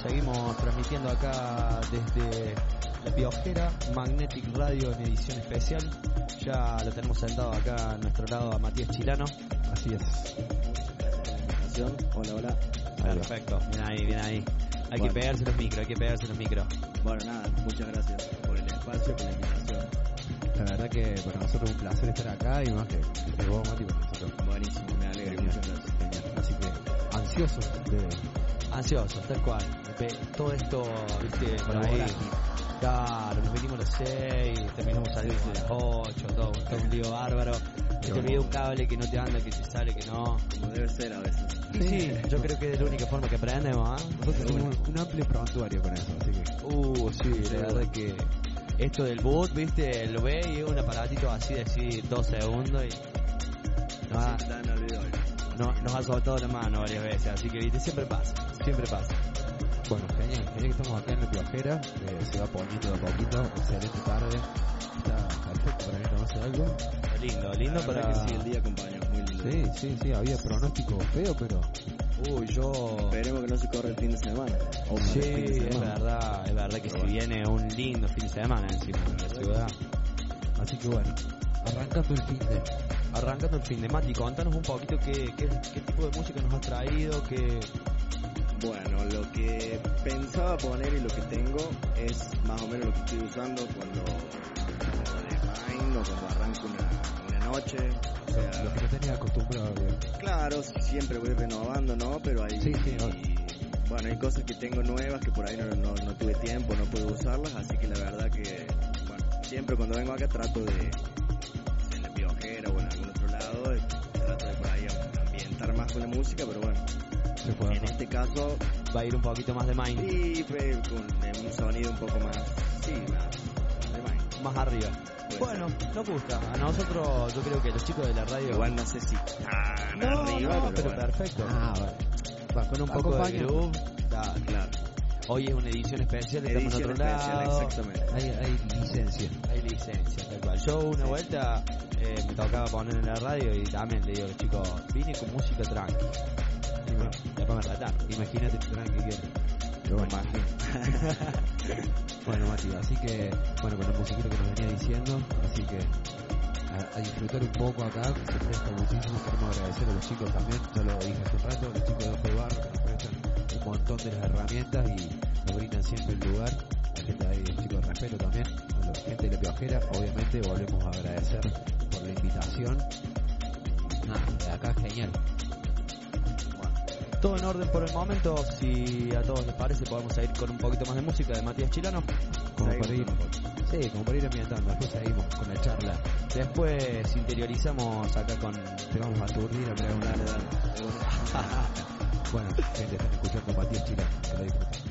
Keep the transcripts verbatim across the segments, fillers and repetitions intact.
Seguimos transmitiendo acá desde La Piojera, Magnetic Radio en edición especial. Ya lo tenemos sentado acá a nuestro lado a Matías Chilano. Así es. Hola, hola. Perfecto, bien ahí, bien ahí. Hay bueno. que pegarse los micros, hay que pegarse los micros. Bueno, nada, muchas gracias por el espacio, por la invitación. La verdad que para nosotros es un placer estar acá y más que que vos, Mati, para nosotros. Buenísimo, me alegro, muchas gracias. Genial. Así que ansiosos de... Ansiosos, tal cual. Todo esto, viste, por ahí. Claro, nos venimos a las seis, terminamos saliendo a las ocho, todo, todo un lío bárbaro. Te olvida un cable que no te anda, que te sale, que no. Como debe ser a veces. Sí, sí, yo creo que es la única forma que aprendemos, ¿eh? Nosotros tenemos un, un amplio prontuario con eso, así que... Uh, sí, la verdad que... Esto del boot, viste, lo ve y es un aparatito así de así, dos segundos y... Nos ha, no, nos ha soltado la mano varias veces, así que viste, siempre pasa, siempre pasa. Bueno, genial, genial que estamos acá en La Piojera, eh, se va poniendo de a poquito, excelente tarde, está perfecto para ir a tomarse algo. Lindo, lindo la para... que sí, el día acompaña, muy lindo. Sí, sí, sí, había pronóstico feo, pero... Uy, yo... Esperemos que no se corra el fin de semana. O sí, fin de semana. es verdad, es verdad que pero si bueno. Viene un lindo fin de semana encima en la ciudad. Así que bueno, arrancando el fin de... Arrancando el fin de Mati, contanos un poquito qué, qué, qué tipo de música nos has traído, qué... Bueno, lo que pensaba poner y lo que tengo es más o menos lo que estoy usando cuando, cuando de Vine o cuando arranco una, una noche. O sea, lo que yo tenía acostumbrado. Bien. Claro, siempre voy renovando, ¿no? Pero hay, sí, sí, no. y, bueno, hay cosas que tengo nuevas que por ahí no, no, no tuve tiempo, no puedo usarlas, así que la verdad que, bueno, siempre cuando vengo acá trato de, en La Piojera o en algún otro lado, trato de por ahí ambientar más con la música, pero bueno. En este caso va a ir un poquito más de Mind. Sí, pero con un sonido un poco más, sí, más de Mind. Más arriba. Bueno, nos gusta. A nosotros, yo creo que los chicos de la radio... Igual no sé si tan no, arriba, no, pero, pero bueno. Perfecto. Ah, vale. Va, con un poco de groove. Da, claro. Hoy es una edición especial, estamos en otro especial, lado. Exactamente. Hay, hay licencia. Hay licencia, tal cual. Yo una sí. vuelta eh, me tocaba poner en la radio y también le digo a los chicos, vine con música tranqui. Y bueno, después me rataron. Imagínate tranqui que... Yo me imagino. Bueno, Mati, así que, bueno, con la musiquita que nos venía diciendo, así que a, a disfrutar un poco acá, que se presta muchísimo. Queremos agradecer a los chicos también, ya lo dije hace un rato, los chicos de Ojo de Barro que nos prestan un montón de las herramientas y nos brindan siempre el lugar. La gente ahí, los chicos de respeto también, a la gente de La Piojera, obviamente volvemos a agradecer por la invitación. Nada, de acá genial. Todo en orden por el momento. Si a todos les parece, podemos seguir con un poquito más de música de Matías Chilano. Como para ir, sí, como para ir ambientando. Después seguimos con la charla. Después interiorizamos acá con... Te vamos a aturdir a preguntar. Bueno, gente, están escuchando a Matías Chilano. Que lo disfruten.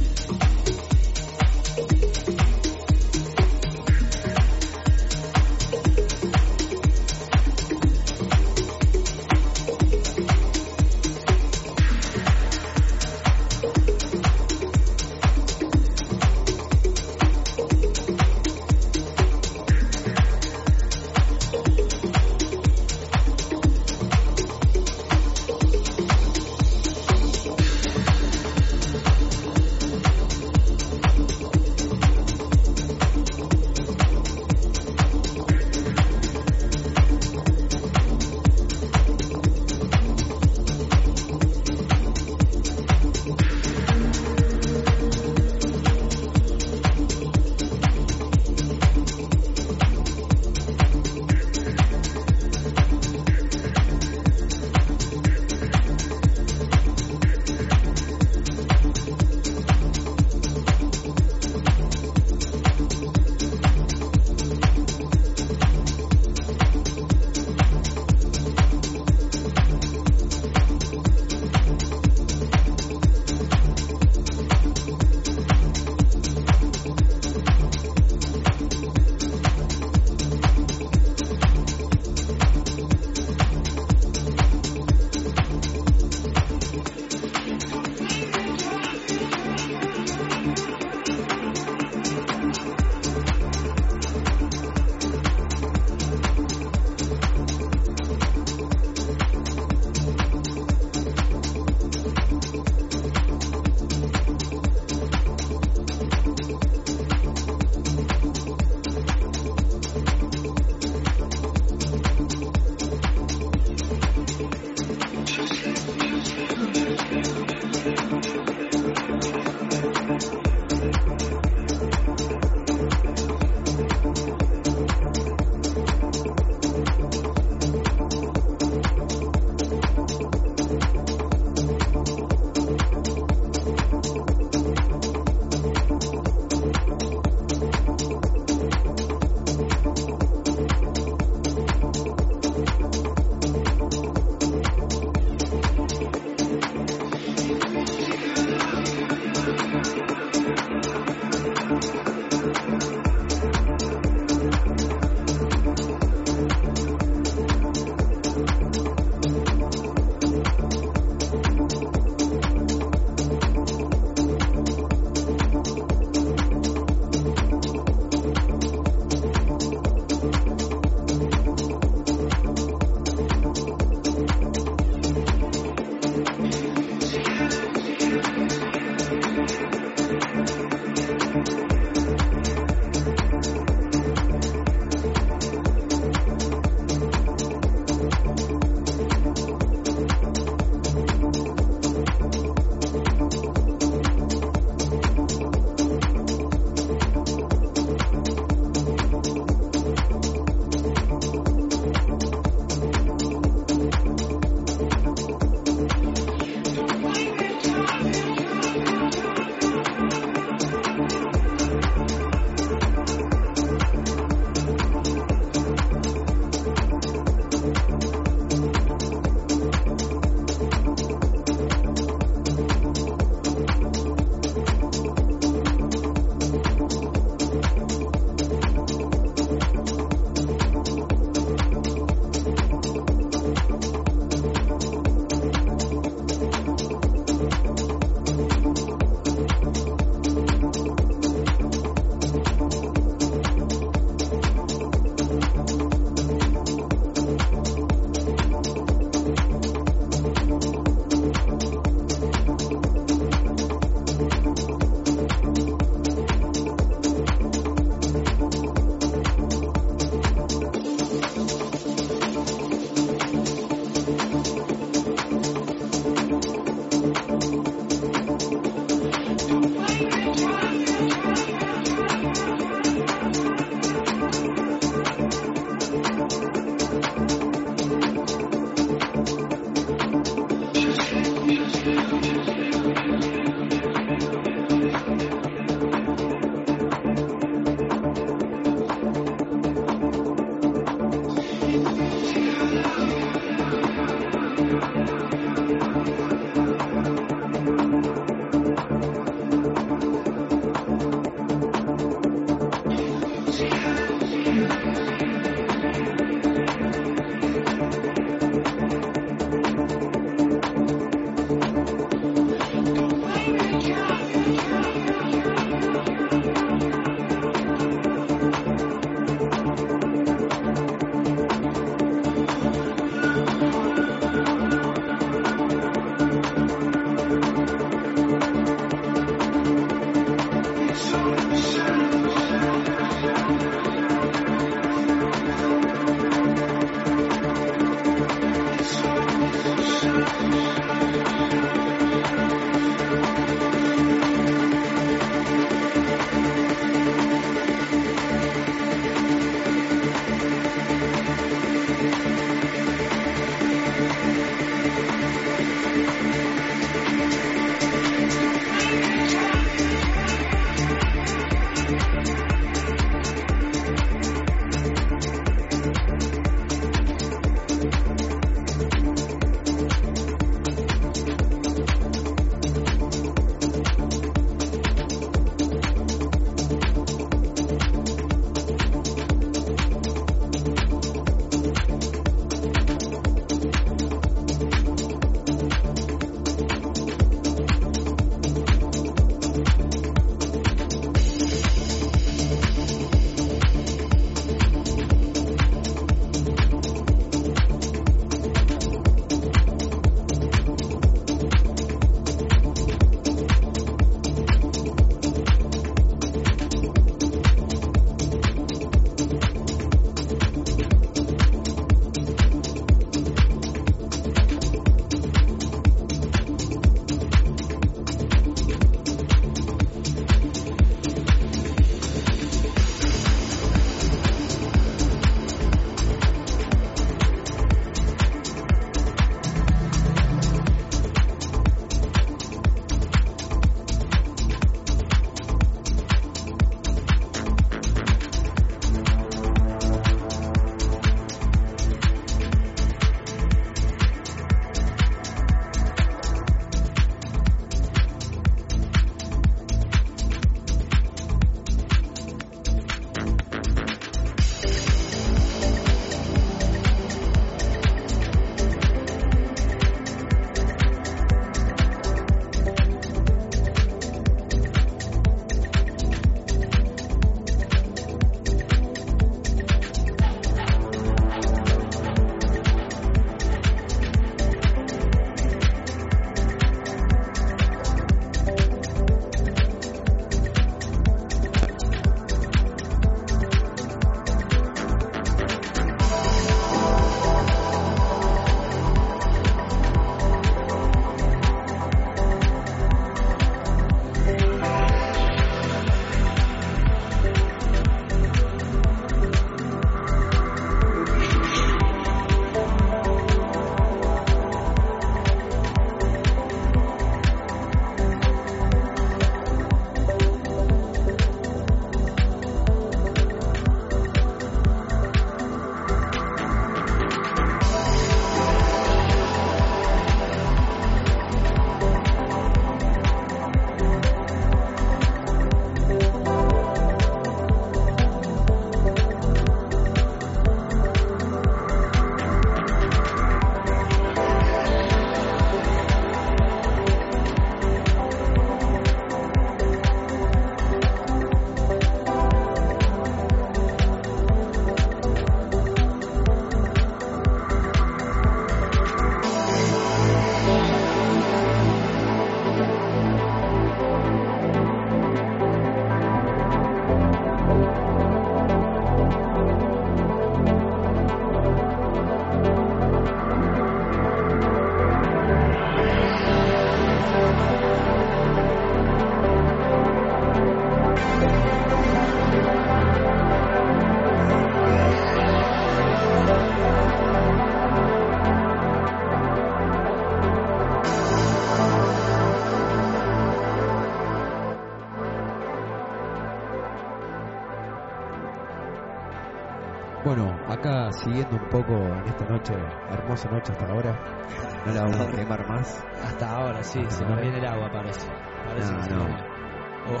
Bueno, acá siguiendo un poco en esta noche, hermosa noche hasta ahora, no la vamos a quemar más. Hasta ahora, sí, Hasta se nos ahora. viene el agua, parece. Parece No, que se no. nos viene. Oh.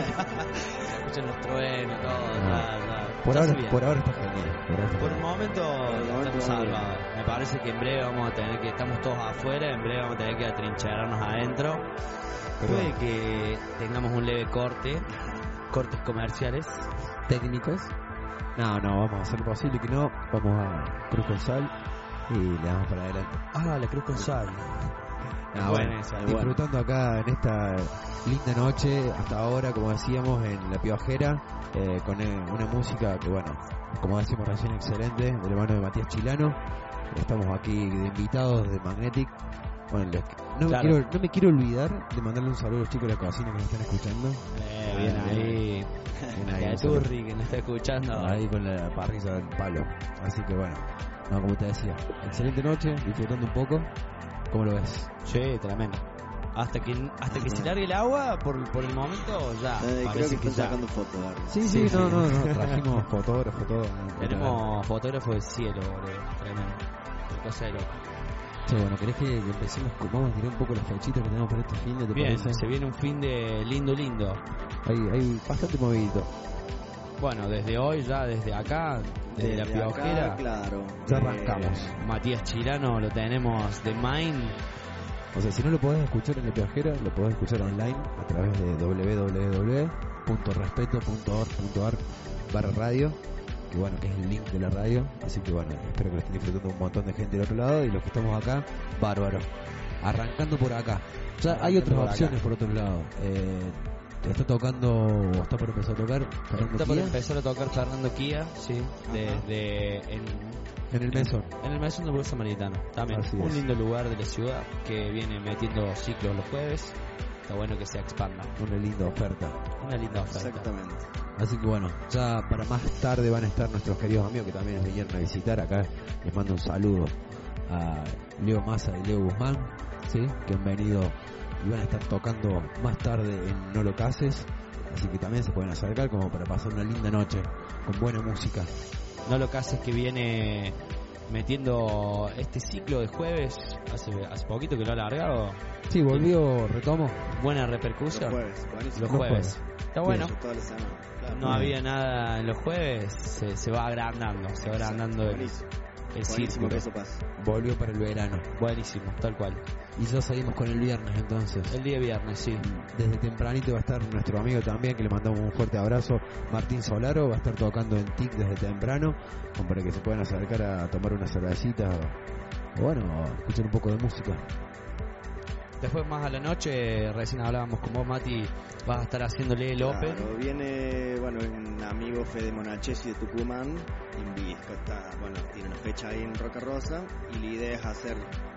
Se escuchan los truenos, todo, No. ya, ya. Por Ya se ahora, viene. por ahora está genial. Por, ahora está Por el genial. momento el momento estamos vamos bien. salvados. Me parece que en breve vamos a tener que, estamos todos afuera, en breve vamos a tener que atrincherarnos adentro. Pero Puede que tengamos un leve corte, cortes comerciales. técnicos. No, no, vamos a hacer lo posible que no. Vamos a Cruz con Sal y le damos para adelante. Ah, la cruz con sal. Ah, Bueno, bueno, esa, disfrutando acá en esta linda noche, hasta ahora, como decíamos, en La Piojera, eh, con eh, una música que, bueno, como decimos recién, excelente, de la mano de Matías Chilano. Estamos aquí de invitados de Magnetic. Bueno, les- no, Claro. me quiero, no me quiero olvidar de mandarle un saludo a los chicos de la cocina que nos están escuchando. Eh, bien Ah, ahí. Bien ahí, La un saludo. Turri que nos está escuchando. Ahí con la parrilla del palo. Así que bueno, no, como te decía, excelente noche, disfrutando un poco. ¿Cómo lo ves? Sí, tremendo. Hasta que hasta que se largue el agua, por, por el momento ya. Eh, creo parece que que están ya. sacando fotos ahora. Sí, Sí, sí, no, sí. no, no, trajimos fotógrafo, todo. Tenemos fotógrafo del cielo, boludo. Tremendo. Qué cosa de loco. Sí, bueno, ¿querés que empecemos? con- Vamos a tirar un poco las fechitas que tenemos para este fin de ¿te Bien, parece? se viene un fin de lindo, lindo. Hay, hay bastante movidito. Bueno, desde hoy, ya desde acá, desde, la Desde acá, Piojera, claro. Ya Eh, arrancamos. Matías Chilano lo tenemos de Mine. O sea, si no lo podés escuchar en La Piojera, lo podés escuchar online a través de doble u doble u doble u punto respeto punto org punto ar barra radio, que bueno, que es el link de la radio. Así que bueno, espero que lo estén disfrutando un montón de gente del otro lado, y los que estamos acá, bárbaro. Arrancando por acá. Ya hay Arrancando otras por opciones acá. por otro lado. Eh, está tocando, o está por empezar a tocar, Fernando Está por Kia, empezar a tocar Fernando Kia, sí, desde en, en el mesón. en el Mesón de Burgo Samaritano. También Así un es. lindo lugar de la ciudad que viene metiendo ciclos los jueves. Está bueno que se expanda. Una linda oferta. Una linda oferta. Exactamente. Así que bueno, ya para más tarde van a estar nuestros queridos amigos que también nos vinieron a visitar acá. Les mando un saludo a Leo Massa y Leo Guzmán, ¿sí? Que han venido y van a estar tocando más tarde en No Lo Cases. Así que también se pueden acercar como para pasar una linda noche con buena música. No lo cases que viene metiendo este ciclo de jueves, hace, hace poquito que lo ha alargado. Sí, volvió, retomo. Buena Los repercusión. jueves, buenísimo. Los Los jueves. Está bueno. Eso toda la semana. Claro. No había nada en los jueves, se, se va agrandando, se va agrandando el, Buenísimo. el Buenísimo círculo. que eso pase. Volvió para el verano. Buenísimo, tal cual. Y ya salimos con el viernes entonces. El día viernes, sí. Desde tempranito va a estar nuestro amigo también, que le mandamos un fuerte abrazo, Martín Solaro. Va a estar tocando en T I C desde temprano, como para que se puedan acercar a tomar una cervecita o, o bueno, a escuchar un poco de música. Después más a la noche, recién hablábamos con vos, Mati, vas a estar haciéndole el Open. Claro, viene, bueno, un amigo Fede Monachesi de Tucumán, Invisco, está, bueno, tiene una fecha ahí en Roca Rosa, y la idea es hacer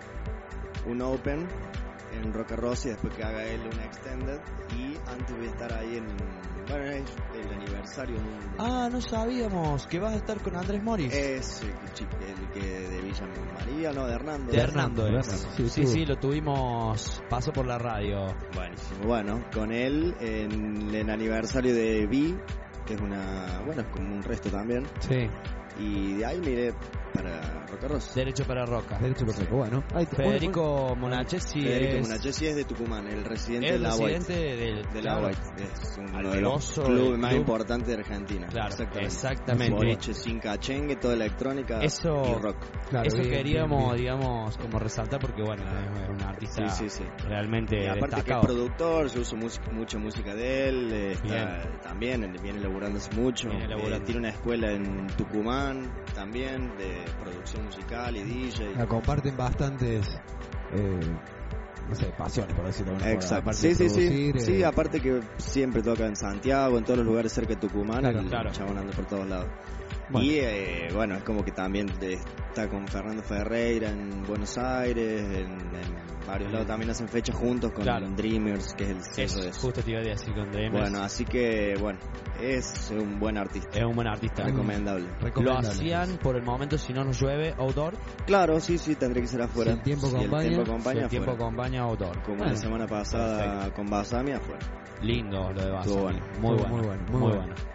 un Open en Roca Rosa y después que haga él un Extended, y antes voy a estar ahí en, bueno, es el aniversario de un... Ah, no sabíamos que vas a estar con Andrés Moris. Ese el, chi- el que de Villa María, no, de Hernando. de Hernando, Hernando, es. Hernando, Sí, sí, sí, estuvo. lo tuvimos, pasó por la radio. Buenísimo. Bueno, con él en el aniversario de Vi, que es una, bueno, es como un resto también, Sí, y de ahí me iré para Roca Rosa. Derecho para Roca. derecho por seco. Bueno, ahí te- Federico Monachesi Federico es Monachesi es de Tucumán, el residente el de la White. residente del, De la claro, White. Es uno de los Alberoso, clubes el más club. importantes de Argentina. Claro, exactamente. exactamente. Boliche sin cachengue, toda electrónica Eso- y rock. claro, Eso bien, queríamos, bien, bien. digamos, como resaltar porque, bueno, es un artista Sí, sí, sí. realmente Y aparte que es destacado. productor, se usa música- mucha música de él, eh, está Bien. también, él viene laburando hace mucho. Viene laburando. Eh, tiene una escuela en Tucumán también de producción musical y D J. La comparten bastantes, eh, no sé, pasiones, por decirlo de alguna forma. Exacto. Aparte Sí, de sí, sí. producir, Sí, eh, aparte que siempre toca en Santiago, en todos los lugares cerca de Tucumán, Claro, el claro. chabón anda por todos lados. Bueno. Y eh, bueno, es como que también de- está con Fernando Ferreira en Buenos Aires, en, en varios lados también hacen fechas juntos con Claro. Dreamers, que es el sello de Es, eso. justo te iba a decir con Dreamers. Bueno, así que bueno, es un buen artista, Es un buen artista. recomendable. Lo recomendable. hacían por el momento, si no nos llueve, outdoor. Claro, sí, sí, tendría que ser afuera. Si el tiempo Si acompaña, el tiempo Si acompaña, el tiempo afuera. acompaña, outdoor. Como Bueno, la semana pasada perfecto. con Basami afuera. Lindo lo de Basami. Estuvo bueno. Muy, Estuvo bueno, muy bueno, muy muy bueno. bueno.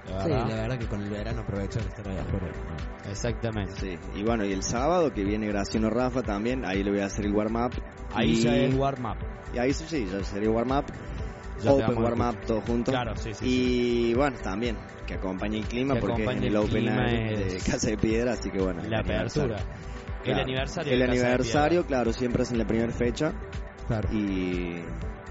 la Sí, verdad. la verdad que con el verano aprovechar de estar ahí afuera. ¿no? Exactamente. Sí, y bueno, y el sábado que viene Graciano Rafa también, ahí le voy a hacer el warm-up. Ahí y... ya es warm-up. Y ahí sí, sí, ya sería warm-up. Ya te Open vamos a warm-up, escuchar. todo junto. Claro, sí, sí. Y sí. bueno, también, que acompañe el clima, Que porque es en acompañe el el Open clima Air es- de Casa de Piedra, así que bueno. La el aniversario. apertura. El Claro. aniversario. El de Casa de aniversario, Piedra. claro, siempre es en la primera fecha Claro. y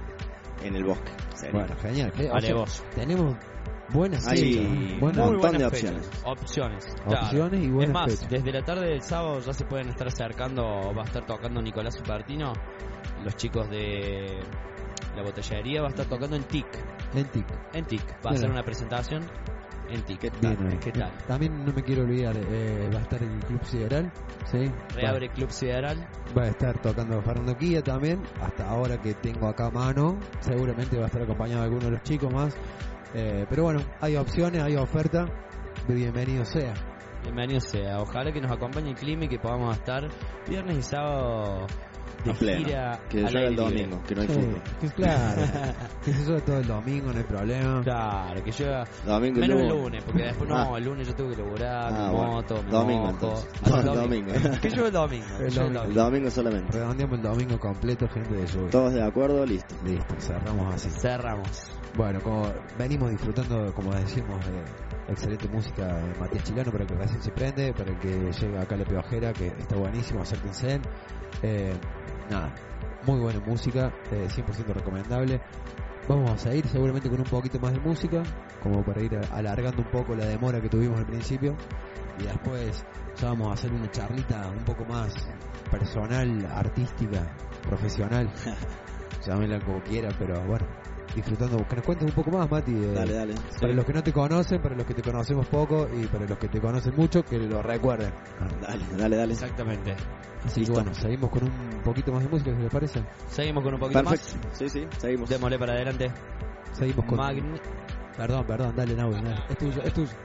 en el bosque. sería. Bueno, genial. genial. O Vale, sea, vos. tenemos buenas Hay fechas, un buenas Muy montón de buenas opciones. fechas. Opciones. claro. opciones y Es buenas más, fechas. desde la tarde del sábado ya se pueden estar acercando, va a estar tocando Nicolás Supertino, los chicos de la botellería, va a estar tocando en T I C. En T I C. En T I C, va a Bien. hacer una presentación en T I C. ¿Qué Bien, tal? ahí. ¿Qué tal? También no me quiero olvidar, eh, va a estar el Club Sideral, ¿sí? Reabre Club Sideral. Va, va a estar tocando Fernando Quilla también, hasta ahora que tengo acá a mano, seguramente va a estar acompañado de alguno de los chicos más, eh, pero bueno, hay opciones, hay oferta, bienvenido sea. Bienvenido sea. Ojalá que nos acompañe el clima y que podamos estar viernes y sábado de A pleno. gira Que al llueva aire el libre. domingo, que no hay Sí, fútbol. que claro, que se suba todo el domingo, no hay problema. Claro, que llueva. Domingo y Menos el lunes. lunes, porque después no, Ah. el lunes yo tengo que laburar, Ah, mi bueno. moto, mi Domingo, moto. entonces. Ah, No, domingo. Que llueve el domingo. que El llueve el domingo. El domingo solamente. Redondeamos el domingo completo, gente de lluvia. Todos de acuerdo, listo. Listo, cerramos así. Cerramos. Bueno, como venimos disfrutando, como decimos, de excelente música de Matías Chilano, para el que recién se prende, para el que llega acá a La Piojera, que está buenísimo, acérquense. Eh, nada, muy buena música, eh, cien por ciento recomendable. Vamos a seguir seguramente con un poquito más de música, como para ir alargando un poco la demora que tuvimos al principio. Y después ya vamos a hacer una charlita un poco más personal, artística, profesional. Llámela como quiera, pero bueno, disfrutando. Que nos cuentes un poco más, Mati. eh, Dale, dale. Para los que no te conocen, para los que te conocemos poco y para los que te conocen mucho, que lo recuerden. Dale, dale, dale. Exactamente. Así que Listo. bueno, seguimos con un poquito más de música, si les parece. Seguimos con un poquito Perfecto. Sí, sí, seguimos. más. Démosle para adelante. Seguimos con... Magne- Perdón, perdón, dale, Naui, dale. Es tuyo, es tuyo.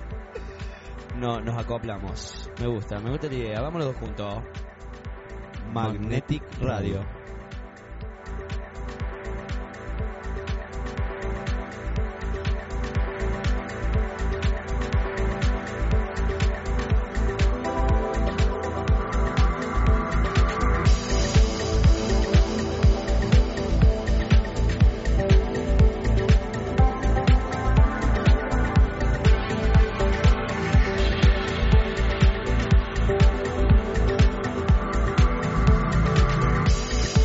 No, nos acoplamos. Me gusta, me gusta la idea. Vámonos dos juntos. Magnetic Radio. Magnetic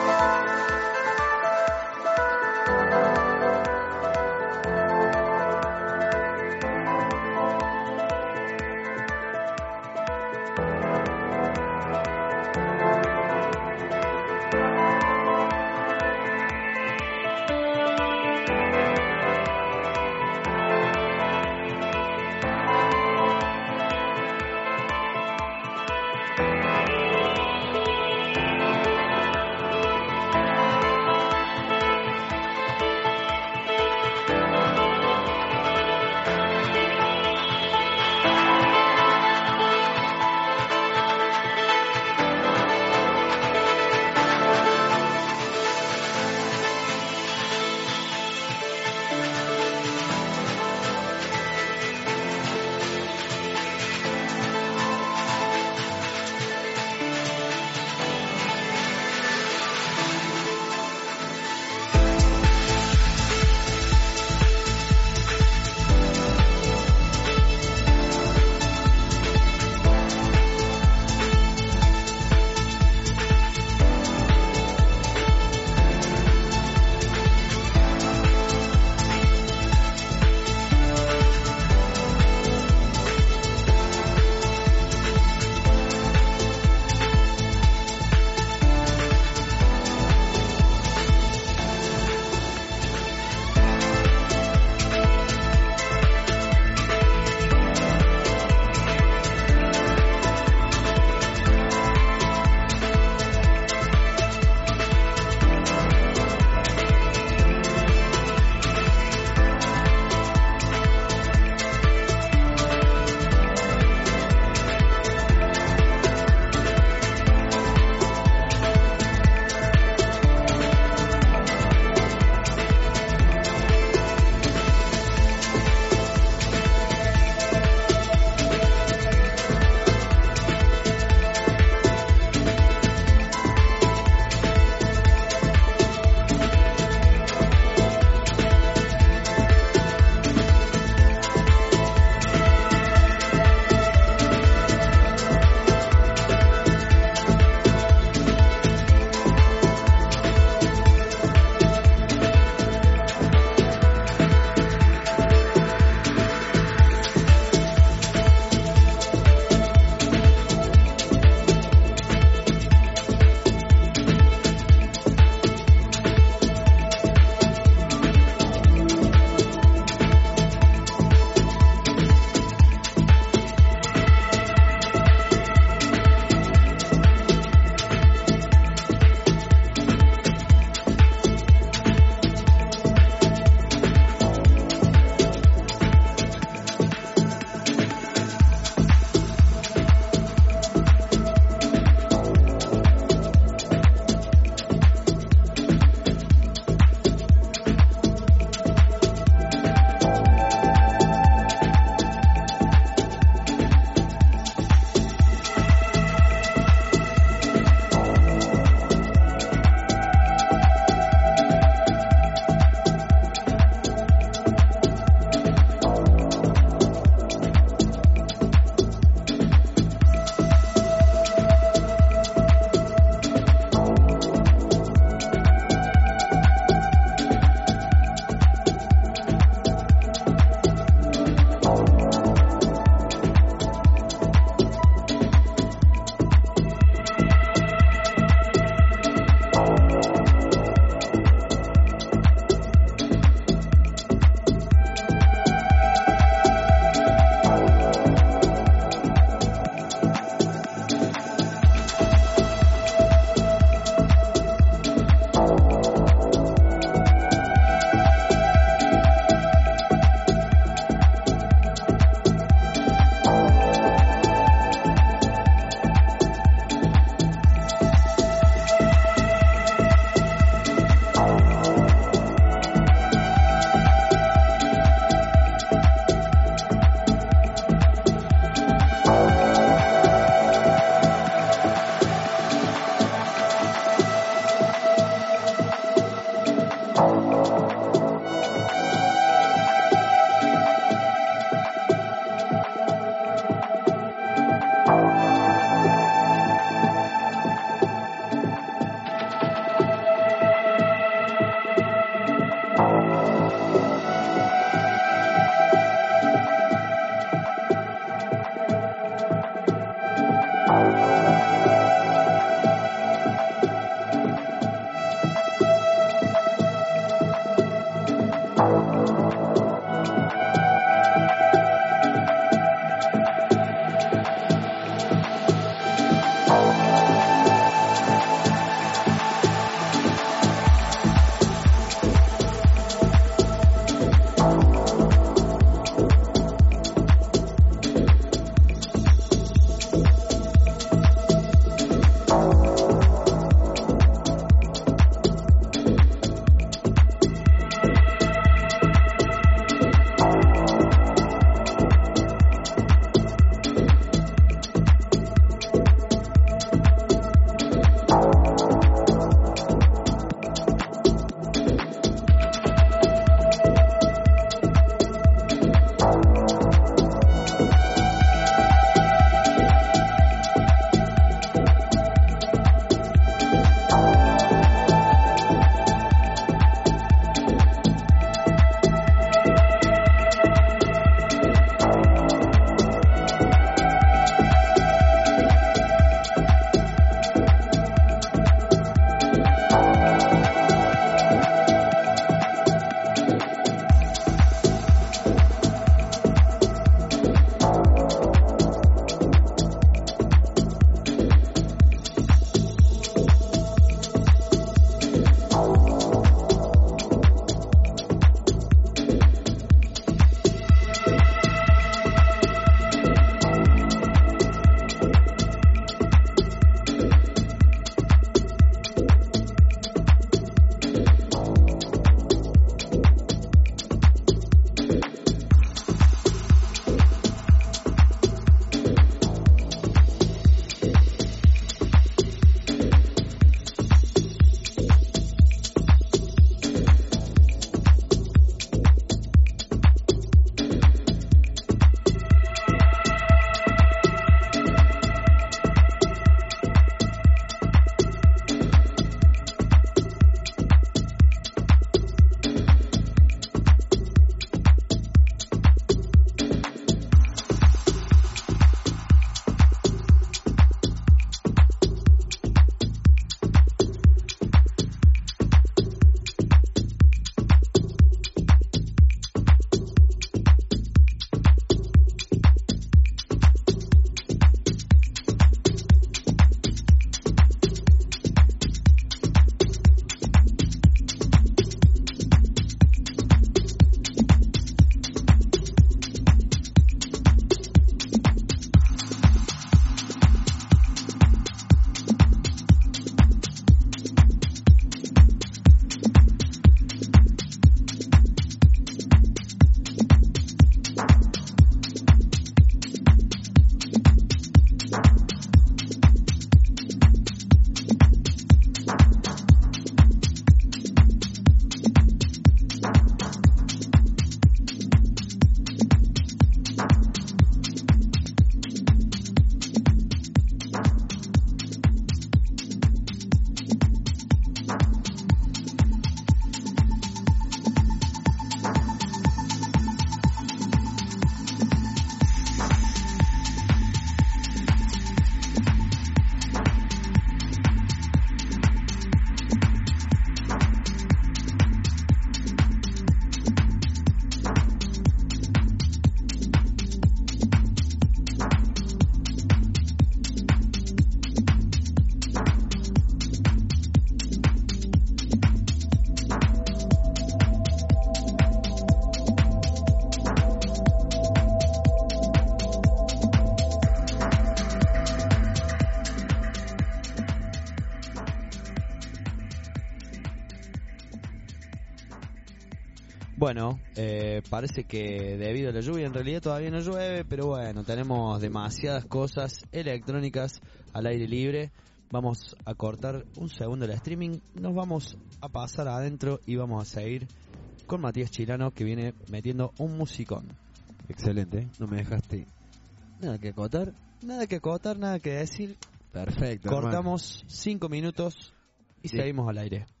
Bueno, eh, parece que debido a la lluvia en realidad todavía no llueve, pero bueno, tenemos demasiadas cosas electrónicas al aire libre. Vamos a cortar un segundo el streaming, nos vamos a pasar adentro y vamos a seguir con Matías Chilano, que viene metiendo un musicón. Excelente, no me dejaste nada que acotar. Nada que acotar, nada que decir. Perfecto. Cortamos cinco minutos y Sí. seguimos al aire.